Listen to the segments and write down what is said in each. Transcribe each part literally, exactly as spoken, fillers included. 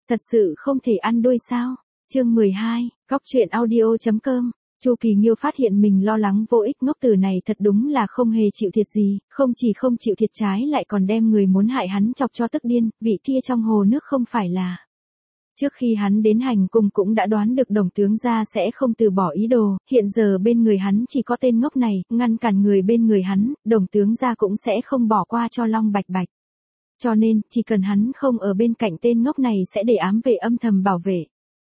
Thật sự không thể ăn đôi sao? Chương mười hai, Góc truyện audio chấm com. Chu Kỳ Nghiêu phát hiện mình lo lắng vô ích, ngốc tử này thật đúng là không hề chịu thiệt gì, không chỉ không chịu thiệt trái lại còn đem người muốn hại hắn chọc cho tức điên, vị kia trong hồ nước không phải là. Trước khi hắn đến hành cung cũng đã đoán được Đồng tướng gia sẽ không từ bỏ ý đồ, hiện giờ bên người hắn chỉ có tên ngốc này, ngăn cản người bên người hắn, Đồng tướng gia cũng sẽ không bỏ qua cho Long Bạch Bạch. Cho nên, chỉ cần hắn không ở bên cạnh tên ngốc này sẽ để ám vệ âm thầm bảo vệ.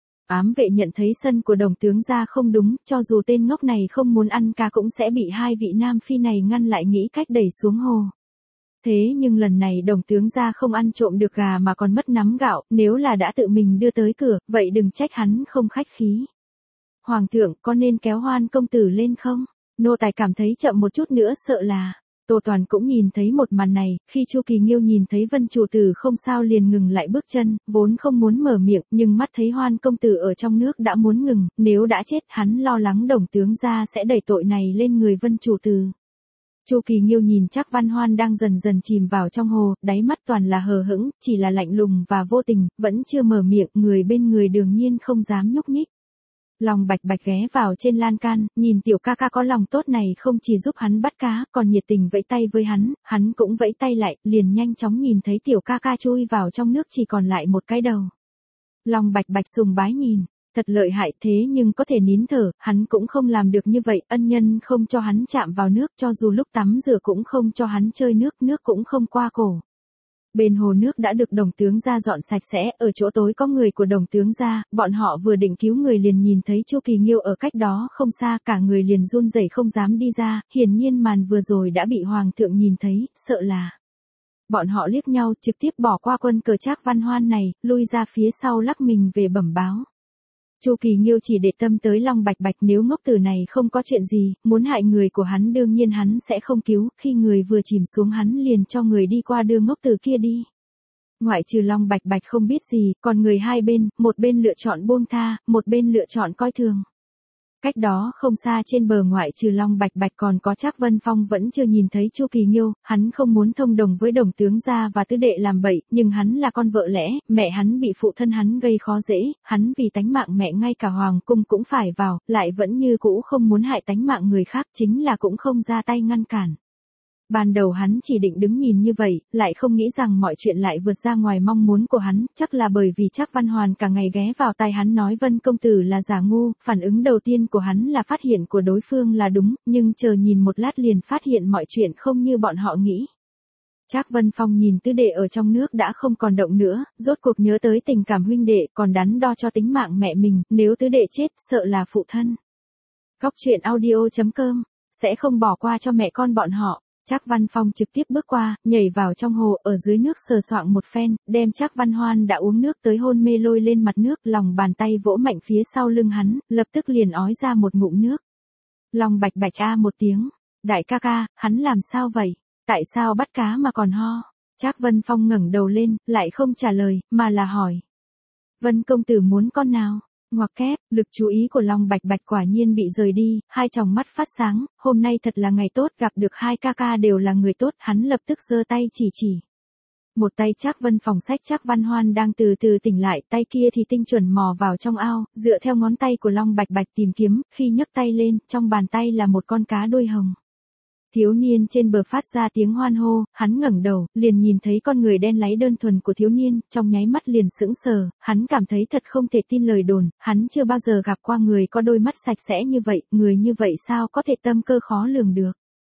Ám vệ nhận thấy sân của Đồng tướng gia không đúng, cho dù tên ngốc này không muốn ăn cá cũng sẽ bị hai vị nam phi này ngăn lại nghĩ cách đẩy xuống hồ. Thế nhưng lần này Đồng tướng gia không ăn trộm được gà mà còn mất nắm gạo, nếu là đã tự mình đưa tới cửa, vậy đừng trách hắn không khách khí. Hoàng thượng, có nên kéo Hoan công tử lên không? Nô tài cảm thấy chậm một chút nữa sợ là. Tô Toàn cũng nhìn thấy một màn này, khi Chu Kỳ Nghiêu nhìn thấy Vân chủ tử không sao liền ngừng lại bước chân, vốn không muốn mở miệng, nhưng mắt thấy Hoan công tử ở trong nước đã muốn ngừng, nếu đã chết, hắn lo lắng Đồng tướng gia sẽ đẩy tội này lên người Vân chủ tử. Chu Kỳ Nghiêu nhìn Trác Văn Hoan đang dần dần chìm vào trong hồ, đáy mắt toàn là hờ hững, chỉ là lạnh lùng và vô tình, vẫn chưa mở miệng, người bên người đương nhiên không dám nhúc nhích. Long Bạch Bạch ghé vào trên lan can, nhìn tiểu ca ca có lòng tốt này không chỉ giúp hắn bắt cá, còn nhiệt tình vẫy tay với hắn, hắn cũng vẫy tay lại, liền nhanh chóng nhìn thấy tiểu ca ca chui vào trong nước chỉ còn lại một cái đầu. Long Bạch Bạch sùng bái nhìn, thật lợi hại thế nhưng có thể nín thở, hắn cũng không làm được như vậy, ân nhân không cho hắn chạm vào nước, cho dù lúc tắm rửa cũng không cho hắn chơi nước, nước cũng không qua cổ. Bên hồ nước đã được Đồng tướng gia dọn sạch sẽ, ở chỗ tối có người của Đồng tướng gia, bọn họ vừa định cứu người liền nhìn thấy Chu Kỳ Nghiêu ở cách đó không xa, cả người liền run rẩy không dám đi ra, hiển nhiên màn vừa rồi đã bị hoàng thượng nhìn thấy, sợ là. Bọn họ liếc nhau, trực tiếp bỏ qua quân cờ Trác Văn Hoan này, lui ra phía sau lắc mình về bẩm báo. Chu Kỳ Nghiêu chỉ để tâm tới Long Bạch Bạch, nếu ngốc tử này không có chuyện gì, muốn hại người của hắn đương nhiên hắn sẽ không cứu, khi người vừa chìm xuống hắn liền cho người đi qua đưa ngốc tử kia đi. Ngoại trừ Long Bạch Bạch không biết gì, còn người hai bên, một bên lựa chọn buông tha, một bên lựa chọn coi thường. Cách đó không xa trên bờ ngoại trừ Long Bạch Bạch còn có Trác Vân Phong vẫn chưa nhìn thấy Chu Kỳ Nghiêu, hắn không muốn thông đồng với Đồng tướng gia và tứ đệ làm bậy, nhưng hắn là con vợ lẽ, mẹ hắn bị phụ thân hắn gây khó dễ, hắn vì tánh mạng mẹ ngay cả hoàng cung cũng phải vào, lại vẫn như cũ không muốn hại tánh mạng người khác, chính là cũng không ra tay ngăn cản. Ban đầu hắn chỉ định đứng nhìn như vậy, lại không nghĩ rằng mọi chuyện lại vượt ra ngoài mong muốn của hắn, chắc là bởi vì Trác Văn Hoàn cả ngày ghé vào tai hắn nói Vân công tử là giả ngu, phản ứng đầu tiên của hắn là phát hiện của đối phương là đúng, nhưng chờ nhìn một lát liền phát hiện mọi chuyện không như bọn họ nghĩ. Trác Vân Phong nhìn tứ đệ ở trong nước đã không còn động nữa, rốt cuộc nhớ tới tình cảm huynh đệ, còn đắn đo cho tính mạng mẹ mình, nếu tứ đệ chết, sợ là phụ thân. Góc truyện audio chấm com, sẽ không bỏ qua cho mẹ con bọn họ. Trác Văn Phong trực tiếp bước qua, nhảy vào trong hồ, ở dưới nước sờ soạng một phen, đem Trác Văn Hoan đã uống nước tới hôn mê lôi lên mặt nước, lòng bàn tay vỗ mạnh phía sau lưng hắn, lập tức liền ói ra một ngụm nước. Long Bạch Bạch a một tiếng, đại ca ca, hắn làm sao vậy? Tại sao bắt cá mà còn ho? Trác Vân Phong ngẩng đầu lên, lại không trả lời, mà là hỏi. Vân công tử muốn con nào? Ngoặc kép, lực chú ý của Long Bạch Bạch quả nhiên bị rời đi, hai tròng mắt phát sáng, hôm nay thật là ngày tốt, gặp được hai ca ca đều là người tốt, hắn lập tức giơ tay chỉ chỉ. Một tay Trác Vân Phong xách Trác Văn Hoan đang từ từ tỉnh lại, tay kia thì tinh chuẩn mò vào trong ao, dựa theo ngón tay của Long Bạch Bạch tìm kiếm, khi nhấc tay lên, trong bàn tay là một con cá đuôi hồng. Thiếu niên trên bờ phát ra tiếng hoan hô, hắn ngẩng đầu, liền nhìn thấy con người đen láy đơn thuần của thiếu niên, trong nháy mắt liền sững sờ, hắn cảm thấy thật không thể tin lời đồn, hắn chưa bao giờ gặp qua người có đôi mắt sạch sẽ như vậy, người như vậy sao có thể tâm cơ khó lường được.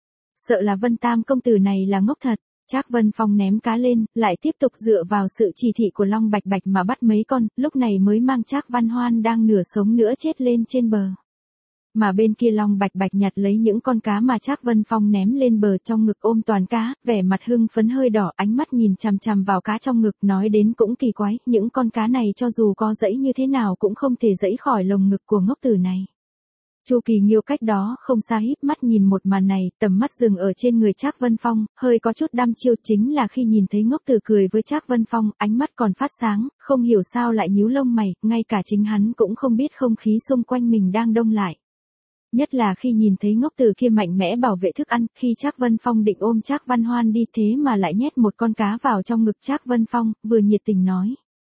Sợ là Vân Tam công tử này là ngốc thật. Trác Vân Phong ném cá lên, lại tiếp tục dựa vào sự chỉ thị của Long Bạch Bạch mà bắt mấy con, lúc này mới mang Trác Văn Hoan đang nửa sống nửa chết lên trên bờ. Mà bên kia Long Bạch Bạch nhặt lấy những con cá mà Trác Vân Phong ném lên bờ, trong ngực ôm toàn cá, vẻ mặt hưng phấn hơi đỏ, ánh mắt nhìn chằm chằm vào cá trong ngực, nói đến cũng kỳ quái, những con cá này cho dù có dẫy như thế nào cũng không thể dẫy khỏi lồng ngực của ngốc tử này. Chu Kỳ Nghiêu cách đó không xa híp mắt nhìn một màn này, tầm mắt dừng ở trên người Trác Vân Phong, hơi có chút đăm chiêu, chính là khi nhìn thấy ngốc tử cười với Trác Vân Phong, ánh mắt còn phát sáng, không hiểu sao lại nhíu lông mày, ngay cả chính hắn cũng không biết không khí xung quanh mình đang đông lại. Nhất là khi nhìn thấy ngốc tử kia mạnh mẽ bảo vệ thức ăn, khi Trác Vân Phong định ôm Trác Văn Hoan đi thế mà lại nhét một con cá vào trong ngực Trác Vân Phong, vừa nhiệt tình nói.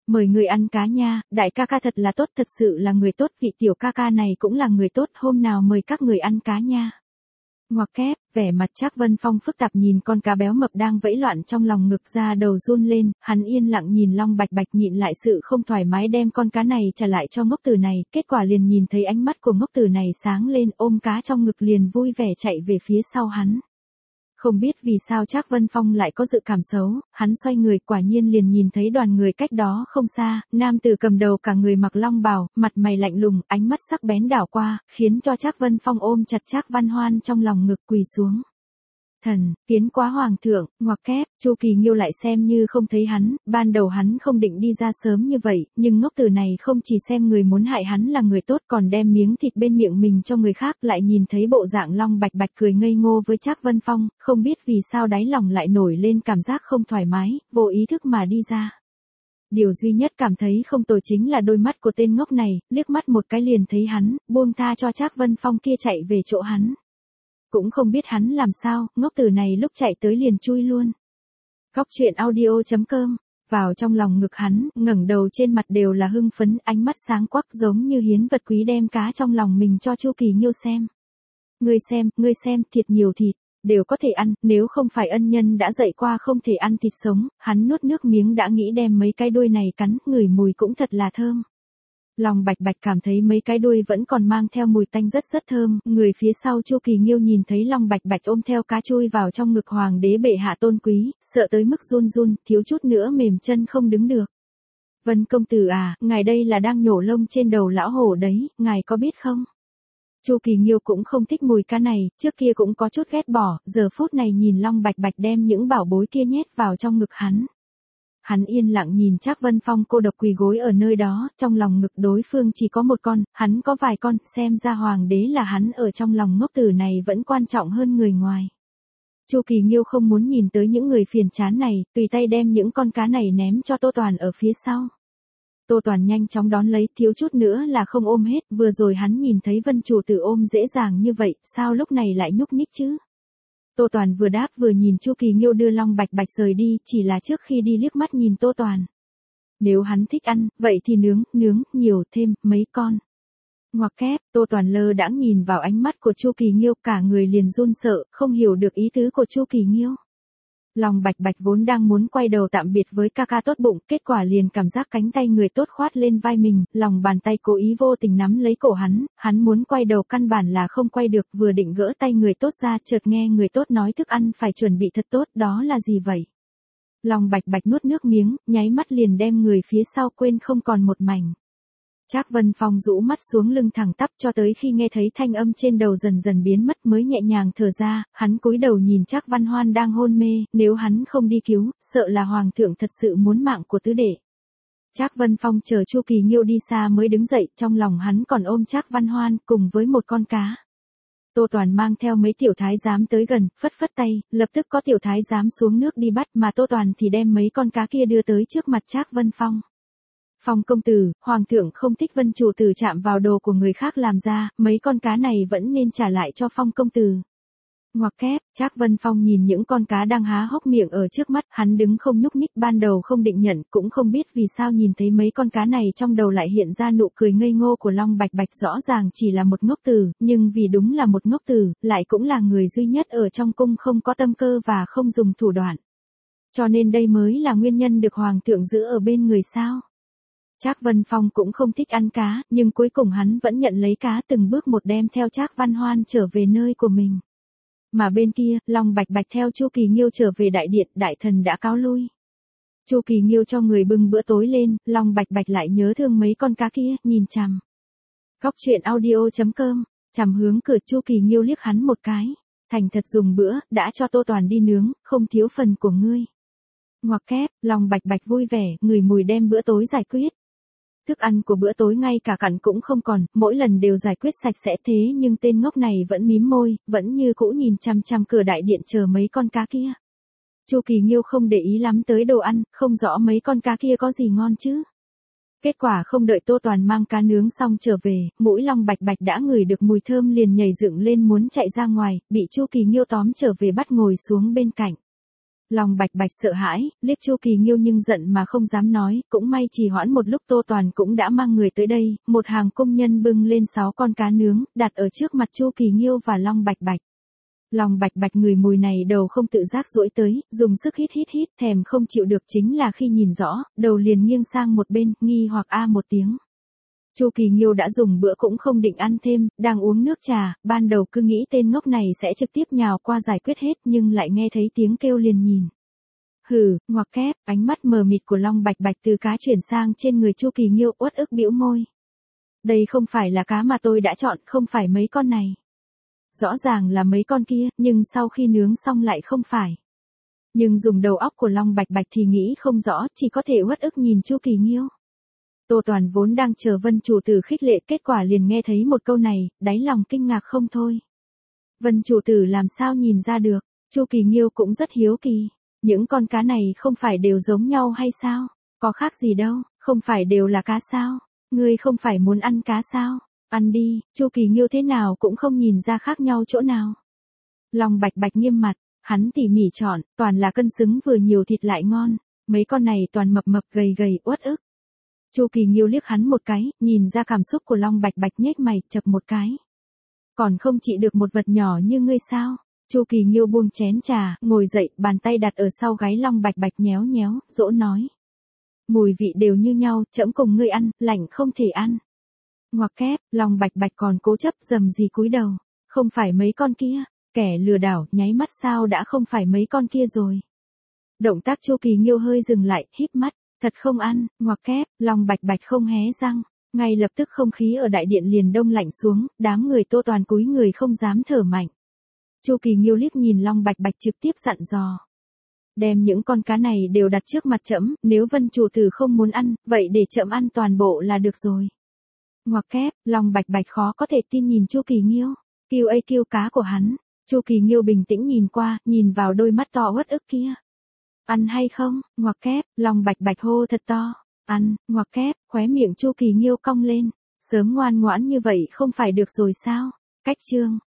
Mời người ăn cá nha, đại ca ca thật là tốt, thật sự là người tốt, vị tiểu ca ca này cũng là người tốt, hôm nào mời các người ăn cá nha. Ngoặc kép, vẻ mặt Trác Vân Phong phức tạp nhìn con cá béo mập đang vẫy loạn trong lòng ngực ra đầu run lên, hắn yên lặng nhìn Long Bạch Bạch nhịn lại sự không thoải mái đem con cá này trả lại cho ngốc tử này, kết quả liền nhìn thấy ánh mắt của ngốc tử này sáng lên ôm cá trong ngực liền vui vẻ chạy về phía sau hắn. Không biết vì sao Trác Vân Phong lại có dự cảm xấu, hắn xoay người quả nhiên liền nhìn thấy đoàn người cách đó không xa, nam tử cầm đầu cả người mặc long bào, mặt mày lạnh lùng, ánh mắt sắc bén đảo qua, khiến cho Trác Vân Phong ôm chặt Trác Văn Hoan trong lòng ngực quỳ xuống. Thần, tiến quá hoàng thượng, ngoặc kép, Chu Kỳ Nghiêu lại xem như không thấy hắn, ban đầu hắn không định đi ra sớm như vậy, nhưng ngốc tử này không chỉ xem người muốn hại hắn là người tốt còn đem miếng thịt bên miệng mình cho người khác, lại nhìn thấy bộ dạng Long Bạch Bạch cười ngây ngô với Trác Vân Phong, không biết vì sao đáy lòng lại nổi lên cảm giác không thoải mái, vô ý thức mà đi ra. Điều duy nhất cảm thấy không tồi chính là đôi mắt của tên ngốc này, liếc mắt một cái liền thấy hắn, buông tha cho Trác Vân Phong kia chạy về chỗ hắn. Cũng không biết hắn làm sao, ngốc tử này lúc chạy tới liền chui luôn. Góc truyện audio chấm com, vào trong lòng ngực hắn, ngẩng đầu trên mặt đều là hưng phấn, ánh mắt sáng quắc giống như hiến vật quý đem cá trong lòng mình cho Chu Kỳ Nghiêu xem. Ngươi xem, ngươi xem, thịt nhiều thịt, đều có thể ăn, nếu không phải ân nhân đã dạy qua không thể ăn thịt sống, hắn nuốt nước miếng đã nghĩ đem mấy cái đuôi này cắn, ngửi mùi cũng thật là thơm. Long Bạch Bạch cảm thấy mấy cái đuôi vẫn còn mang theo mùi tanh rất rất thơm, người phía sau Chu Kỳ Nghiêu nhìn thấy Long Bạch Bạch ôm theo cá chui vào trong ngực hoàng đế bệ hạ tôn quý, sợ tới mức run run, thiếu chút nữa mềm chân không đứng được. Vân công tử à, ngài đây là đang nhổ lông trên đầu lão hổ đấy, ngài có biết không? Chu Kỳ Nghiêu cũng không thích mùi cá này, trước kia cũng có chút ghét bỏ, giờ phút này nhìn Long Bạch Bạch đem những bảo bối kia nhét vào trong ngực hắn. Hắn yên lặng nhìn Trác Vân Phong cô độc quỳ gối ở nơi đó, trong lòng ngực đối phương chỉ có một con, hắn có vài con, xem ra hoàng đế là hắn ở trong lòng ngốc tử này vẫn quan trọng hơn người ngoài. Chu Kỳ Nghiêu không muốn nhìn tới những người phiền chán này, tùy tay đem những con cá này ném cho Tô Toàn ở phía sau. Tô Toàn nhanh chóng đón lấy, thiếu chút nữa là không ôm hết, vừa rồi hắn nhìn thấy Vân chủ tử ôm dễ dàng như vậy, sao lúc này lại nhúc nhích chứ? Tô Toàn vừa đáp vừa nhìn Chu Kỳ Nghiêu đưa Long Bạch Bạch rời đi, chỉ là trước khi đi liếc mắt nhìn Tô Toàn. Nếu hắn thích ăn, vậy thì nướng, nướng, nhiều thêm, mấy con. Ngoặc kép, Tô Toàn lơ đãng nhìn vào ánh mắt của Chu Kỳ Nghiêu, cả người liền run sợ, không hiểu được ý tứ của Chu Kỳ Nghiêu. Long Bạch Bạch vốn đang muốn quay đầu tạm biệt với ca ca tốt bụng, kết quả liền cảm giác cánh tay người tốt khoát lên vai mình, lòng bàn tay cố ý vô tình nắm lấy cổ hắn, hắn muốn quay đầu căn bản là không quay được, vừa định gỡ tay người tốt ra, chợt nghe người tốt nói thức ăn phải chuẩn bị thật tốt, đó là gì vậy? Long Bạch Bạch nuốt nước miếng, nháy mắt liền đem người phía sau quên không còn một mảnh. Trác Vân Phong rũ mắt xuống lưng thẳng tắp cho tới khi nghe thấy thanh âm trên đầu dần dần biến mất mới nhẹ nhàng thở ra, hắn cúi đầu nhìn Trác Văn Hoan đang hôn mê, nếu hắn không đi cứu, sợ là hoàng thượng thật sự muốn mạng của tứ đệ. Trác Vân Phong chờ Chu Kỳ Nghiêu đi xa mới đứng dậy, trong lòng hắn còn ôm Trác Văn Hoan cùng với một con cá. Tô Toàn mang theo mấy tiểu thái giám tới gần, phất phất tay, lập tức có tiểu thái giám xuống nước đi bắt, mà Tô Toàn thì đem mấy con cá kia đưa tới trước mặt Trác Vân Phong. Phong công tử, hoàng thượng không thích Vân chủ tử chạm vào đồ của người khác làm ra, mấy con cá này vẫn nên trả lại cho Phong công tử. Ngoặc kép, Trác Vân Phong nhìn những con cá đang há hốc miệng ở trước mắt, hắn đứng không nhúc nhích, ban đầu không định nhận, cũng không biết vì sao nhìn thấy mấy con cá này trong đầu lại hiện ra nụ cười ngây ngô của Long Bạch Bạch, rõ ràng chỉ là một ngốc tử, nhưng vì đúng là một ngốc tử, lại cũng là người duy nhất ở trong cung không có tâm cơ và không dùng thủ đoạn. Cho nên đây mới là nguyên nhân được hoàng thượng giữ ở bên người sao. Trác Vân Phong cũng không thích ăn cá, nhưng cuối cùng hắn vẫn nhận lấy cá, từng bước một đem theo Trác Văn Hoan trở về nơi của mình. Mà bên kia, Long Bạch Bạch theo Chu Kỳ Nghiêu trở về đại điện, đại thần đã cáo lui. Chu Kỳ Nghiêu cho người bưng bữa tối lên, Long Bạch Bạch lại nhớ thương mấy con cá kia, nhìn chằm. Góc truyện audio chấm com, chằm hướng cửa, Chu Kỳ Nghiêu liếc hắn một cái. Thành thật dùng bữa, đã cho Tô Toàn đi nướng, không thiếu phần của ngươi. Ngoặc kép, Long Bạch Bạch vui vẻ, ngửi mùi đem bữa tối giải quyết. Thức ăn của bữa tối ngay cả cặn cũng không còn, mỗi lần đều giải quyết sạch sẽ, thế nhưng tên ngốc này vẫn mím môi, vẫn như cũ nhìn chằm chằm cửa đại điện chờ mấy con cá kia. Chu Kỳ Nghiêu không để ý lắm tới đồ ăn, không rõ mấy con cá kia có gì ngon chứ. Kết quả không đợi Tô Toàn mang cá nướng xong trở về, mũi Long Bạch Bạch đã ngửi được mùi thơm liền nhảy dựng lên muốn chạy ra ngoài, bị Chu Kỳ Nghiêu tóm trở về bắt ngồi xuống bên cạnh. Long Bạch Bạch sợ hãi, liếc Chu Kỳ Nghiêu nhưng giận mà không dám nói, cũng may trì hoãn một lúc Tô Toàn cũng đã mang người tới đây, một hàng công nhân bưng lên sáu con cá nướng, đặt ở trước mặt Chu Kỳ Nghiêu và Long Bạch Bạch. Long Bạch Bạch ngửi mùi này đầu không tự giác duỗi tới, dùng sức hít hít hít, thèm không chịu được chính là khi nhìn rõ, đầu liền nghiêng sang một bên, nghi hoặc a một tiếng. Chu Kỳ Nghiêu đã dùng bữa cũng không định ăn thêm, đang uống nước trà, ban đầu cứ nghĩ tên ngốc này sẽ trực tiếp nhào qua giải quyết hết nhưng lại nghe thấy tiếng kêu liền nhìn. Hừ, ngoặc kép, ánh mắt mờ mịt của Long Bạch Bạch từ cá chuyển sang trên người Chu Kỳ Nghiêu, uất ức bĩu môi. Đây không phải là cá mà tôi đã chọn, không phải mấy con này. Rõ ràng là mấy con kia, nhưng sau khi nướng xong lại không phải. Nhưng dùng đầu óc của Long Bạch Bạch thì nghĩ không rõ, chỉ có thể uất ức nhìn Chu Kỳ Nghiêu. Tô Toàn vốn đang chờ Vân chủ tử khích lệ, kết quả liền nghe thấy một câu này, đáy lòng kinh ngạc không thôi. Vân chủ tử làm sao nhìn ra được, Chu Kỳ Nghiêu cũng rất hiếu kỳ. Những con cá này không phải đều giống nhau hay sao? Có khác gì đâu, không phải đều là cá sao? Ngươi không phải muốn ăn cá sao? Ăn đi, Chu Kỳ Nghiêu thế nào cũng không nhìn ra khác nhau chỗ nào. Long Bạch Bạch nghiêm mặt, hắn tỉ mỉ chọn, toàn là cân xứng vừa nhiều thịt lại ngon, mấy con này toàn mập mập gầy gầy uất ức. Chu Kỳ Nghiêu liếc hắn một cái, nhìn ra cảm xúc của Long Bạch Bạch nhếch mày, chập một cái. Còn không chỉ được một vật nhỏ như ngươi sao? Chu Kỳ Nghiêu buông chén trà, ngồi dậy, bàn tay đặt ở sau gáy Long Bạch Bạch nhéo nhéo, dỗ nói. Mùi vị đều như nhau, trẫm cùng ngươi ăn, lạnh không thể ăn. Ngoặc kép, Long Bạch Bạch còn cố chấp dầm gì cúi đầu. Không phải mấy con kia, kẻ lừa đảo, nháy mắt sao đã không phải mấy con kia rồi. Động tác Chu Kỳ Nghiêu hơi dừng lại, híp mắt, thật không ăn, ngoặc kép, Long Bạch Bạch không hé răng. Ngay lập tức không khí ở đại điện liền đông lạnh xuống, đám người Tô Toàn cúi người không dám thở mạnh. Chu Kỳ Nghiêu liếc nhìn Long Bạch Bạch trực tiếp dặn dò. Đem những con cá này đều đặt trước mặt trẫm, nếu Vân chủ tử không muốn ăn, vậy để trẫm ăn toàn bộ là được rồi. Ngoặc kép, Long Bạch Bạch khó có thể tin nhìn Chu Kỳ Nghiêu, kêu ấy kêu cá của hắn. Chu Kỳ Nghiêu bình tĩnh nhìn qua, nhìn vào đôi mắt to uất ức kia. Ăn hay không? Ngoặc kép, Long Bạch Bạch hô thật to. Ăn, ngoặc kép, khóe miệng Chu Kỳ Nghiêu cong lên. Sớm ngoan ngoãn như vậy không phải được rồi sao? Cách chương.